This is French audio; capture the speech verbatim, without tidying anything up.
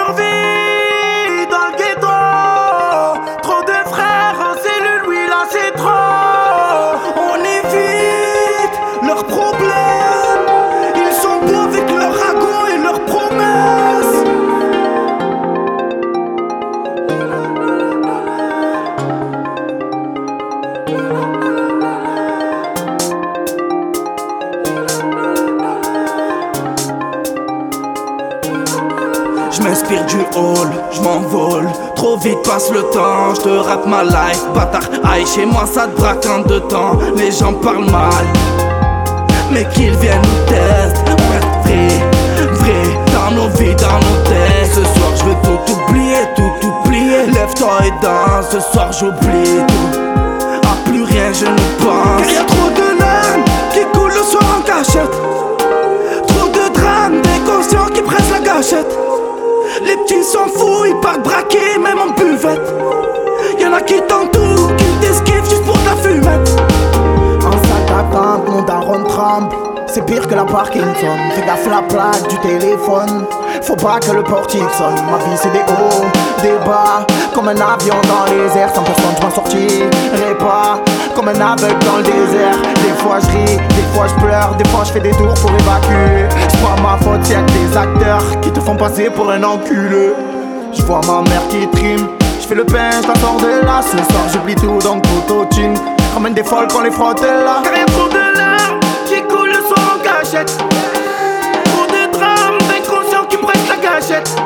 survie dans le ghetto. Trop de frères en cellule, oui là c'est trop. On évite leurs problèmes. Ils sont beaux avec leurs ragots et leurs promesses. Je m'inspire du hall, je m'envole. Trop vite passe le temps, je te rappe ma life. Bâtard, aïe, chez moi ça te braque en deux temps. Les gens parlent mal, mais qu'ils viennent nous tester. On reste vrai, vrai, dans nos vies, dans nos têtes. Ce soir je veux tout oublier, tout oublier. Lève-toi et danse, ce soir j'oublie tout. À plus rien je ne pense. Car y'a trop de larmes qui coulent le soir en cachette. Trop de drames, des conscients qui pressent la gâchette. Les petits s'en foutent, ils partent braquer même en buvette. Y'en a qui t'entourent, qui t'esquivent juste pour ta fumette. En salle d'attente, mon daron tremble. C'est pire que la Parkinson. Fais gaffe la plaque du téléphone. Faut pas que le portier sonne. Ma vie c'est des hauts, des bas. Comme un avion dans les airs. Sans personne je m'en sortirai pas. Comme un aveugle dans le désert. Des fois je ris, des fois je pleure. Des fois je fais des tours pour évacuer. C'est pas ma faute, y'a que des acteurs qui te font passer pour un enculé. Je vois ma mère qui trime. Je fais le pain, je t'attends de là. Ce soir j'oublie tout donc autotune. Ramène des folles quand les frotte est là. Car y'a trop de larmes qui coulent le soir en cachette. Trop de drames d'inconscients qui pressent la gâchette.